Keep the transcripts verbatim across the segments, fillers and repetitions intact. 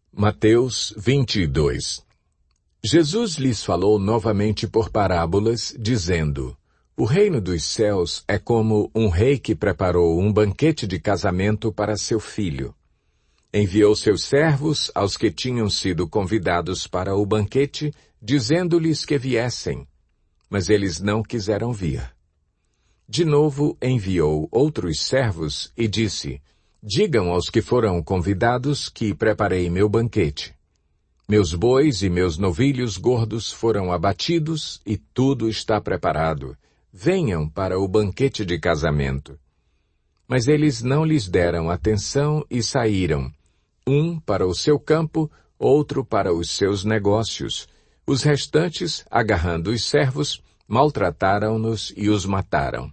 Mateus vinte e dois. Jesus lhes falou novamente por parábolas, dizendo: O reino dos céus é como um rei que preparou um banquete de casamento para seu filho. Enviou seus servos aos que tinham sido convidados para o banquete, dizendo-lhes que viessem, mas eles não quiseram vir. De novo enviou outros servos e disse: Digam aos que foram convidados que preparei meu banquete. Meus bois e meus novilhos gordos foram abatidos e tudo está preparado. Venham para o banquete de casamento. Mas eles não lhes deram atenção e saíram, um para o seu campo, outro para os seus negócios. Os restantes, agarrando os servos, maltrataram-nos e os mataram.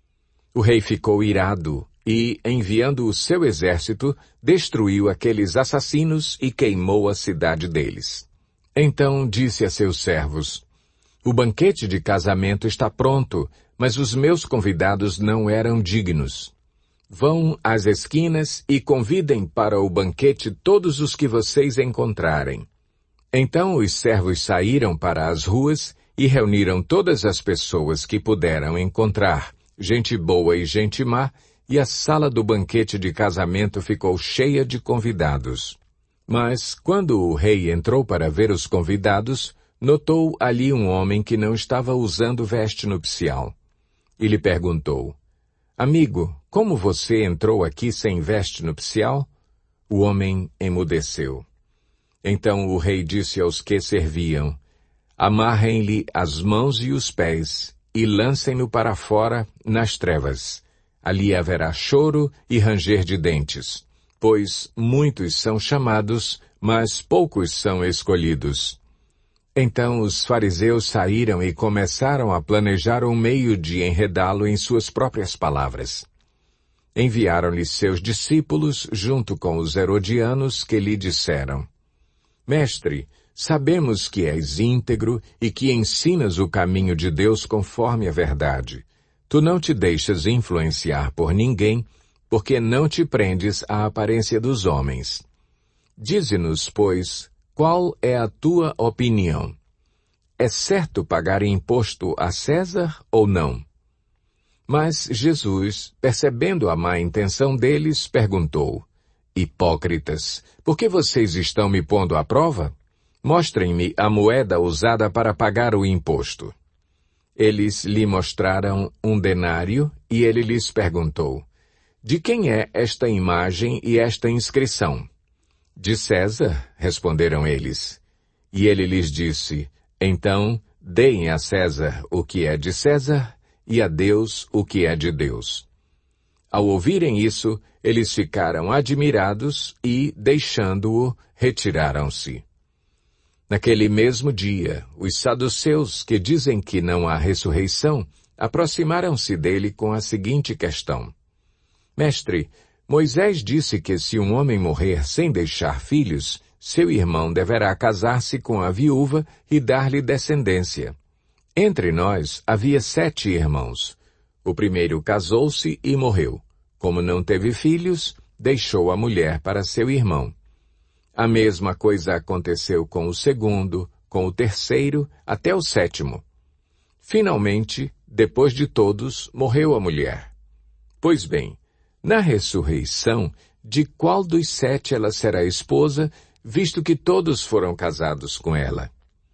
O rei ficou irado e, enviando o seu exército, destruiu aqueles assassinos e queimou a cidade deles. Então disse a seus servos: O banquete de casamento está pronto, mas os meus convidados não eram dignos. Vão às esquinas e convidem para o banquete todos os que vocês encontrarem. Então os servos saíram para as ruas e reuniram todas as pessoas que puderam encontrar, gente boa e gente má, e a sala do banquete de casamento ficou cheia de convidados. Mas, quando o rei entrou para ver os convidados, notou ali um homem que não estava usando veste nupcial. E lhe perguntou: Amigo, como você entrou aqui sem veste nupcial? O homem emudeceu. Então o rei disse aos que serviam: Amarrem-lhe as mãos e os pés e lancem-no para fora nas trevas. Ali haverá choro e ranger de dentes, pois muitos são chamados, mas poucos são escolhidos. Então os fariseus saíram e começaram a planejar um meio de enredá-lo em suas próprias palavras. Enviaram-lhe seus discípulos junto com os herodianos, que lhe disseram: Mestre, sabemos que és íntegro e que ensinas o caminho de Deus conforme a verdade. Tu não te deixas influenciar por ninguém, porque não te prendes à aparência dos homens. Dize-nos, pois, qual é a tua opinião? É certo pagar imposto a César ou não? Mas Jesus, percebendo a má intenção deles, perguntou: Hipócritas, por que vocês estão me pondo à prova? Mostrem-me a moeda usada para pagar o imposto. Eles lhe mostraram um denário e ele lhes perguntou: De quem é esta imagem e esta inscrição? De César, responderam eles. E ele lhes disse: Então, deem a César o que é de César e a Deus o que é de Deus. Ao ouvirem isso, eles ficaram admirados e, deixando-o, retiraram-se. Naquele mesmo dia, os saduceus, que dizem que não há ressurreição, aproximaram-se dele com a seguinte questão: Mestre, Moisés disse que se um homem morrer sem deixar filhos, seu irmão deverá casar-se com a viúva e dar-lhe descendência. Entre nós havia sete irmãos. O primeiro casou-se e morreu. Como não teve filhos, deixou a mulher para seu irmão. A mesma coisa aconteceu com o segundo, com o terceiro, até o sétimo. Finalmente, depois de todos, morreu a mulher. Pois bem, na ressurreição, de qual dos sete ela será esposa, visto que todos foram casados com ela?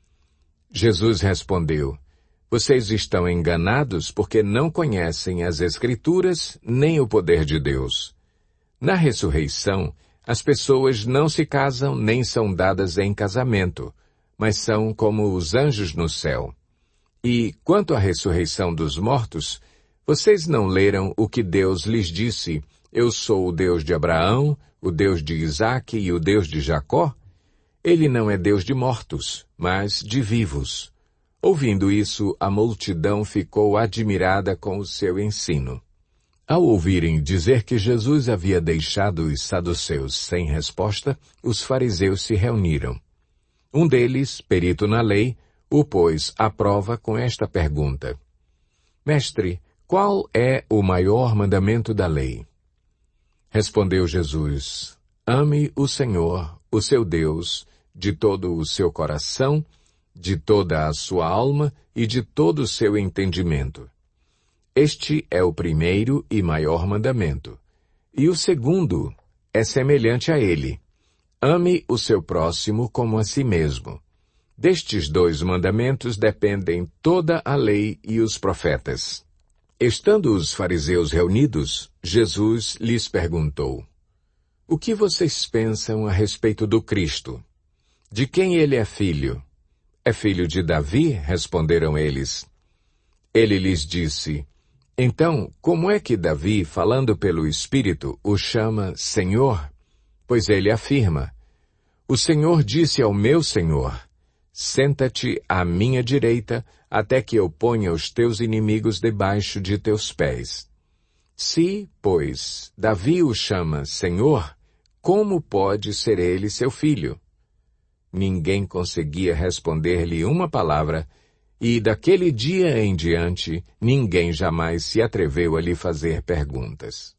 Jesus respondeu: Vocês estão enganados porque não conhecem as Escrituras nem o poder de Deus. Na ressurreição, as pessoas não se casam nem são dadas em casamento, mas são como os anjos no céu. E, quanto à ressurreição dos mortos, vocês não leram o que Deus lhes disse: Eu sou o Deus de Abraão, o Deus de Isaque e o Deus de Jacó? Ele não é Deus de mortos, mas de vivos. Ouvindo isso, a multidão ficou admirada com o seu ensino. Ao ouvirem dizer que Jesus havia deixado os saduceus sem resposta, os fariseus se reuniram. Um deles, perito na lei, o pôs à prova com esta pergunta: Mestre, qual é o maior mandamento da lei? Respondeu Jesus: Ame o Senhor, o seu Deus, de todo o seu coração, de toda a sua alma e de todo o seu entendimento. Este é o primeiro e maior mandamento. E o segundo é semelhante a ele. Ame o seu próximo como a si mesmo. Destes dois mandamentos dependem toda a lei e os profetas. Estando os fariseus reunidos, Jesus lhes perguntou: O que vocês pensam a respeito do Cristo? De quem ele é filho? É filho de Davi? Responderam eles. Ele lhes disse: Então, como é que Davi, falando pelo Espírito, o chama Senhor? Pois ele afirma: O Senhor disse ao meu Senhor: Senta-te à minha direita, até que eu ponha os teus inimigos debaixo de teus pés. Se, pois, Davi o chama Senhor, como pode ser ele seu filho? Ninguém conseguia responder-lhe uma palavra, e daquele dia em diante, ninguém jamais se atreveu a lhe fazer perguntas.